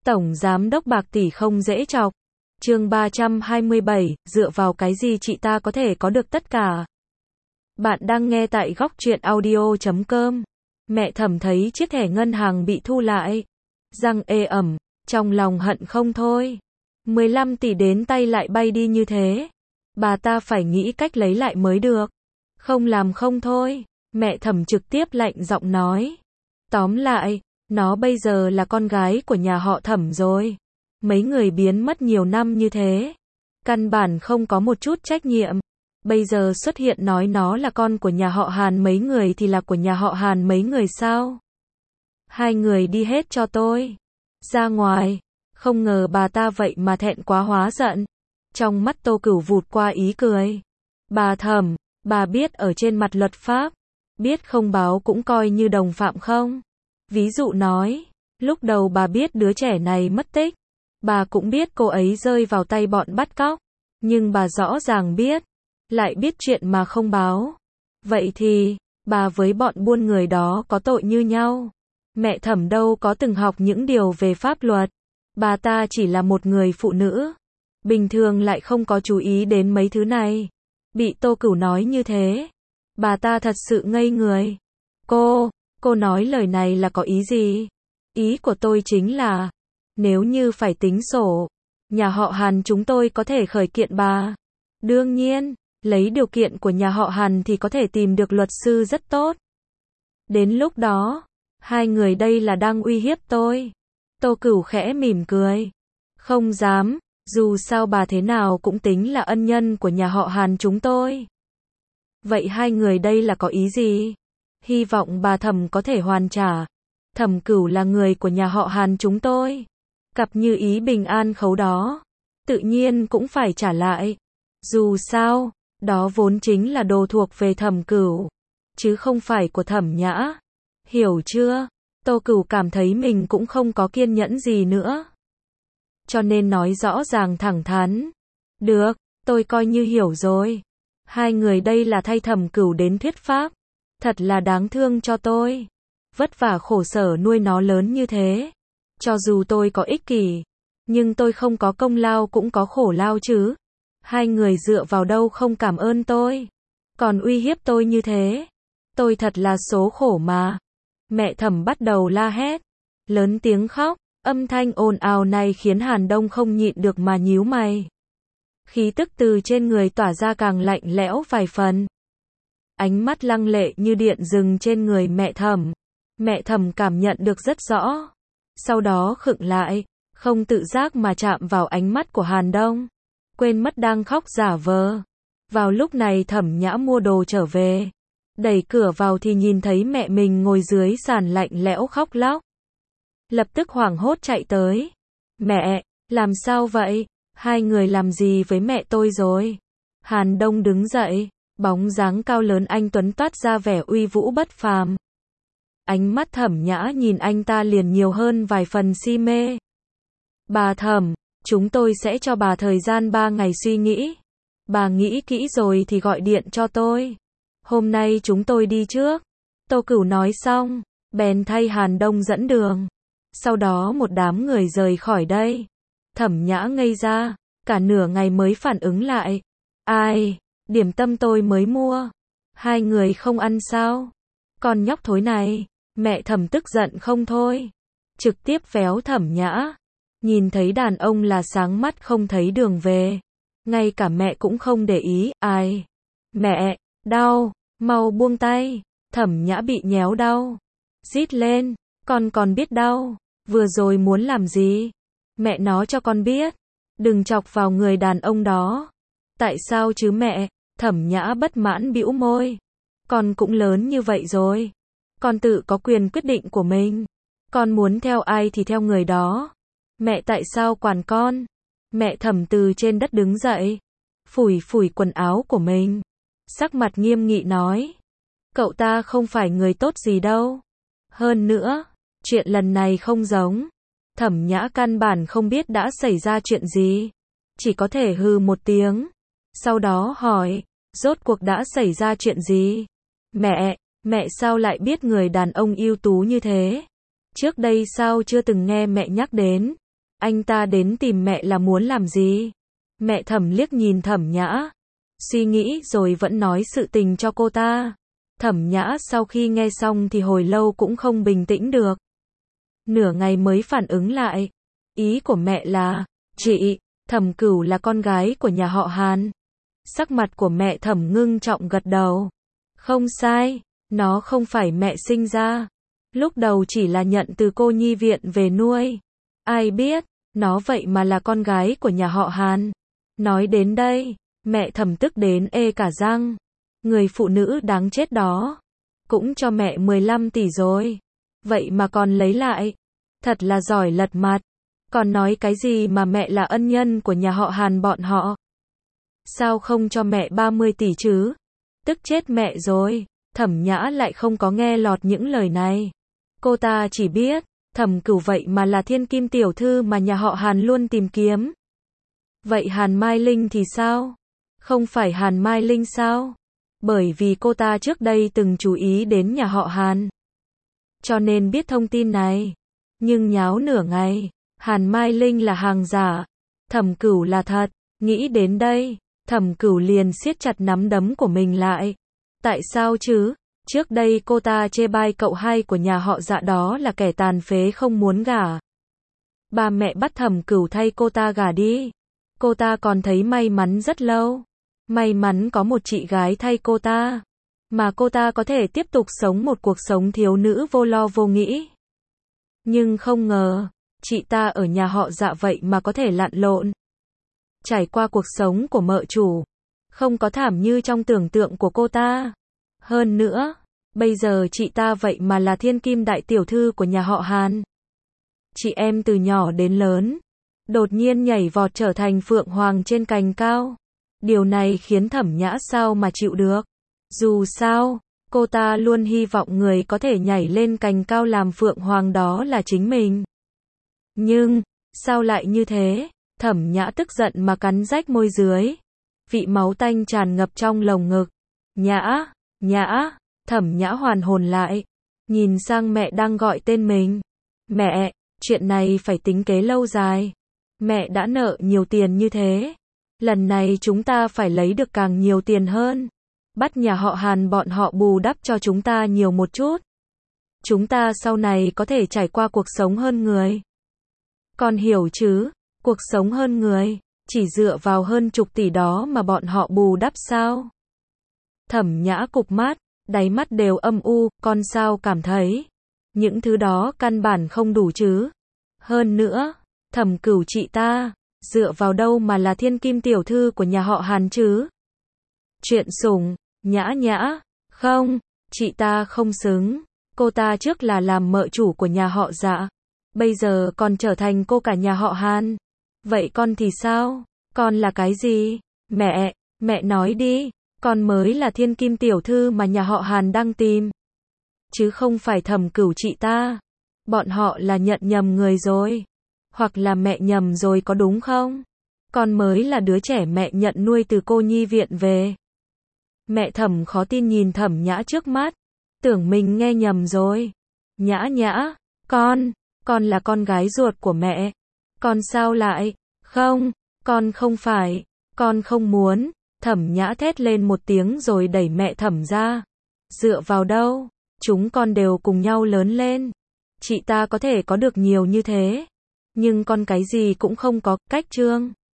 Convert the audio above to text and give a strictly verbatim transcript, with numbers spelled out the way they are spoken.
Tổng giám đốc Bạc tỷ không dễ chọc. Chương ba trăm hai mươi bảy, dựa vào cái gì chị ta có thể có được tất cả? Bạn đang nghe tại góc truyện audio chấm com. Mẹ Thẩm thấy chiếc thẻ ngân hàng bị thu lại, răng ê ẩm, trong lòng hận không thôi. mười lăm tỷ đến tay lại bay đi như thế. Bà ta phải nghĩ cách lấy lại mới được. Không làm không thôi. Mẹ Thẩm trực tiếp lạnh giọng nói. Tóm lại, nó bây giờ là con gái của nhà họ Thẩm rồi. Mấy người biến mất nhiều năm như thế, căn bản không có một chút trách nhiệm. Bây giờ xuất hiện nói nó là con của nhà họ Hàn mấy người thì là của nhà họ Hàn mấy người sao? Hai người đi hết cho tôi. Ra ngoài. Không ngờ bà ta vậy mà thẹn quá hóa giận. Trong mắt Tô Cửu vụt qua ý cười. Bà Thẩm, bà biết ở trên mặt luật pháp, biết không báo cũng coi như đồng phạm không? Ví dụ nói, lúc đầu bà biết đứa trẻ này mất tích, bà cũng biết cô ấy rơi vào tay bọn bắt cóc, nhưng bà rõ ràng biết, lại biết chuyện mà không báo. Vậy thì, bà với bọn buôn người đó có tội như nhau. Mẹ Thẩm đâu có từng học những điều về pháp luật. Bà ta chỉ là một người phụ nữ, bình thường lại không có chú ý đến mấy thứ này. Bị Tô Cửu nói như thế, bà ta thật sự ngây người. Cô, cô nói lời này là có ý gì? Ý của tôi chính là, nếu như phải tính sổ, nhà họ Hàn chúng tôi có thể khởi kiện bà. Đương nhiên, lấy điều kiện của nhà họ Hàn thì có thể tìm được luật sư rất tốt. Đến lúc đó, hai người đây là đang uy hiếp tôi. Tô Cửu khẽ mỉm cười. Không dám, dù sao bà thế nào cũng tính là ân nhân của nhà họ Hàn chúng tôi. Vậy hai người đây là có ý gì? Hy vọng bà Thẩm có thể hoàn trả. Thẩm Cửu là người của nhà họ Hàn chúng tôi. Cặp như ý bình an khấu đó, tự nhiên cũng phải trả lại. Dù sao, đó vốn chính là đồ thuộc về Thẩm Cửu, chứ không phải của Thẩm Nhã. Hiểu chưa? Tô Cửu cảm thấy mình cũng không có kiên nhẫn gì nữa, cho nên nói rõ ràng thẳng thắn. Được, tôi coi như hiểu rồi. Hai người đây là thay Thẩm Cửu đến thuyết pháp. Thật là đáng thương cho tôi. Vất vả khổ sở nuôi nó lớn như thế. Cho dù tôi có ích kỷ, nhưng tôi không có công lao cũng có khổ lao chứ. Hai người dựa vào đâu không cảm ơn tôi, còn uy hiếp tôi như thế. Tôi thật là số khổ mà. Mẹ Thẩm bắt đầu la hét, lớn tiếng khóc. Âm thanh ồn ào này khiến Hàn Đông không nhịn được mà nhíu mày. Khí tức từ trên người tỏa ra càng lạnh lẽo vài phần. Ánh mắt lăng lệ như điện dừng trên người mẹ Thẩm. Mẹ Thẩm cảm nhận được rất rõ. Sau đó khựng lại, không tự giác mà chạm vào ánh mắt của Hàn Đông. Quên mất đang khóc giả vờ. Vào lúc này Thẩm Nhã mua đồ trở về. Đẩy cửa vào thì nhìn thấy mẹ mình ngồi dưới sàn lạnh lẽo khóc lóc. Lập tức hoảng hốt chạy tới. Mẹ, làm sao vậy? Hai người làm gì với mẹ tôi rồi? Hàn Đông đứng dậy, bóng dáng cao lớn anh tuấn toát ra vẻ uy vũ bất phàm. Ánh mắt Thẩm Nhã nhìn anh ta liền nhiều hơn vài phần si mê. Bà Thẩm, chúng tôi sẽ cho bà thời gian ba ngày suy nghĩ. Bà nghĩ kỹ rồi thì gọi điện cho tôi. Hôm nay chúng tôi đi trước. Tô Cửu nói xong, bèn thay Hàn Đông dẫn đường. Sau đó một đám người rời khỏi đây. Thẩm Nhã ngây ra, cả nửa ngày mới phản ứng lại. Ai, điểm tâm tôi mới mua. Hai người không ăn sao? Con nhóc thối này. Mẹ Thẩm tức giận không thôi, trực tiếp véo Thẩm Nhã. Nhìn thấy đàn ông là sáng mắt không thấy đường về. Ngay cả mẹ cũng không để ý. Ai? Mẹ, đau, mau buông tay. Thẩm Nhã bị nhéo đau, rít lên, con còn biết đau, vừa rồi muốn làm gì? Mẹ nó cho con biết, đừng chọc vào người đàn ông đó. Tại sao chứ mẹ? Thẩm Nhã bất mãn bĩu môi. Con cũng lớn như vậy rồi, con tự có quyền quyết định của mình. Con muốn theo ai thì theo người đó. Mẹ tại sao quản con? Mẹ Thẩm từ trên đất đứng dậy, phủi phủi quần áo của mình, sắc mặt nghiêm nghị nói. Cậu ta không phải người tốt gì đâu. Hơn nữa, chuyện lần này không giống. Thẩm Nhã căn bản không biết đã xảy ra chuyện gì, chỉ có thể hừ một tiếng. Sau đó hỏi, rốt cuộc đã xảy ra chuyện gì? Mẹ, mẹ sao lại biết người đàn ông ưu tú như thế? Trước đây sao chưa từng nghe mẹ nhắc đến? Anh ta đến tìm mẹ là muốn làm gì? Mẹ Thẩm liếc nhìn Thẩm Nhã, suy nghĩ rồi vẫn nói sự tình cho cô ta. Thẩm Nhã sau khi nghe xong thì hồi lâu cũng không bình tĩnh được. Nửa ngày mới phản ứng lại. Ý của mẹ là, chị, Thẩm Cửu là con gái của nhà họ Hàn. Sắc mặt của mẹ Thẩm ngưng trọng gật đầu. Không sai, nó không phải mẹ sinh ra. Lúc đầu chỉ là nhận từ cô nhi viện về nuôi. Ai biết, nó vậy mà là con gái của nhà họ Hàn. Nói đến đây, mẹ Thẩm tức đến ê cả răng. Người phụ nữ đáng chết đó. Cũng cho mẹ mười lăm tỷ rồi. Vậy mà còn lấy lại. Thật là giỏi lật mặt. Còn nói cái gì mà mẹ là ân nhân của nhà họ Hàn bọn họ. Sao không cho mẹ ba mươi tỷ chứ? Tức chết mẹ rồi. Thẩm Nhã lại không có nghe lọt những lời này. Cô ta chỉ biết, Thẩm Cửu vậy mà là thiên kim tiểu thư mà nhà họ Hàn luôn tìm kiếm. Vậy Hàn Mai Linh thì sao? Không phải Hàn Mai Linh sao? Bởi vì cô ta trước đây từng chú ý đến nhà họ Hàn. Cho nên biết thông tin này. Nhưng nháo nửa ngày, Hàn Mai Linh là hàng giả, Thẩm Cửu là thật. Nghĩ đến đây, Thẩm Cửu liền siết chặt nắm đấm của mình lại. Tại sao chứ? Trước đây cô ta chê bai cậu hai của nhà họ Dạ đó là kẻ tàn phế không muốn gả. Ba mẹ bắt Thẩm Cửu thay cô ta gả đi. Cô ta còn thấy may mắn rất lâu. May mắn có một chị gái thay cô ta. Mà cô ta có thể tiếp tục sống một cuộc sống thiếu nữ vô lo vô nghĩ. Nhưng không ngờ, chị ta ở nhà họ Dạ vậy mà có thể lặn lộn. Trải qua cuộc sống của mợ chủ. Không có thảm như trong tưởng tượng của cô ta. Hơn nữa, bây giờ chị ta vậy mà là thiên kim đại tiểu thư của nhà họ Hàn. Chị em từ nhỏ đến lớn, đột nhiên nhảy vọt trở thành phượng hoàng trên cành cao. Điều này khiến Thẩm Nhã sao mà chịu được. Dù sao, cô ta luôn hy vọng người có thể nhảy lên cành cao làm phượng hoàng đó là chính mình. Nhưng, sao lại như thế? Thẩm Nhã tức giận mà cắn rách môi dưới. Vị máu tanh tràn ngập trong lồng ngực. Nhã, Nhã, Thẩm Nhã hoàn hồn lại. Nhìn sang mẹ đang gọi tên mình. Mẹ, chuyện này phải tính kế lâu dài. Mẹ đã nợ nhiều tiền như thế. Lần này chúng ta phải lấy được càng nhiều tiền hơn. Bắt nhà họ Hàn bọn họ bù đắp cho chúng ta nhiều một chút. Chúng ta sau này có thể trải qua cuộc sống hơn người. Con hiểu chứ, cuộc sống hơn người, chỉ dựa vào hơn chục tỷ đó mà bọn họ bù đắp sao? Thẩm Nhã cụp mắt, đáy mắt đều âm u, con sao cảm thấy những thứ đó căn bản không đủ chứ? Hơn nữa, Thẩm Cửu chị ta, dựa vào đâu mà là thiên kim tiểu thư của nhà họ Hàn chứ? Chuyện sủng, Nhã Nhã, không, chị ta không xứng. Cô ta trước là làm mợ chủ của nhà họ Dạ, bây giờ còn trở thành cô cả nhà họ Hàn. Vậy con thì sao? Con là cái gì? Mẹ, mẹ nói đi, con mới là thiên kim tiểu thư mà nhà họ Hàn đang tìm. Chứ không phải Thẩm Cửu chị ta. Bọn họ là nhận nhầm người rồi. Hoặc là mẹ nhầm rồi có đúng không? Con mới là đứa trẻ mẹ nhận nuôi từ cô nhi viện về. Mẹ Thẩm khó tin nhìn Thẩm Nhã trước mắt. Tưởng mình nghe nhầm rồi. Nhã Nhã, con, con là con gái ruột của mẹ. Con sao lại? Không, con không phải. Con không muốn. Thẩm Nhã thét lên một tiếng rồi đẩy mẹ Thẩm ra. Dựa vào đâu? Chúng con đều cùng nhau lớn lên. Chị ta có thể có được nhiều như thế. Nhưng con cái gì cũng không có, cách trương.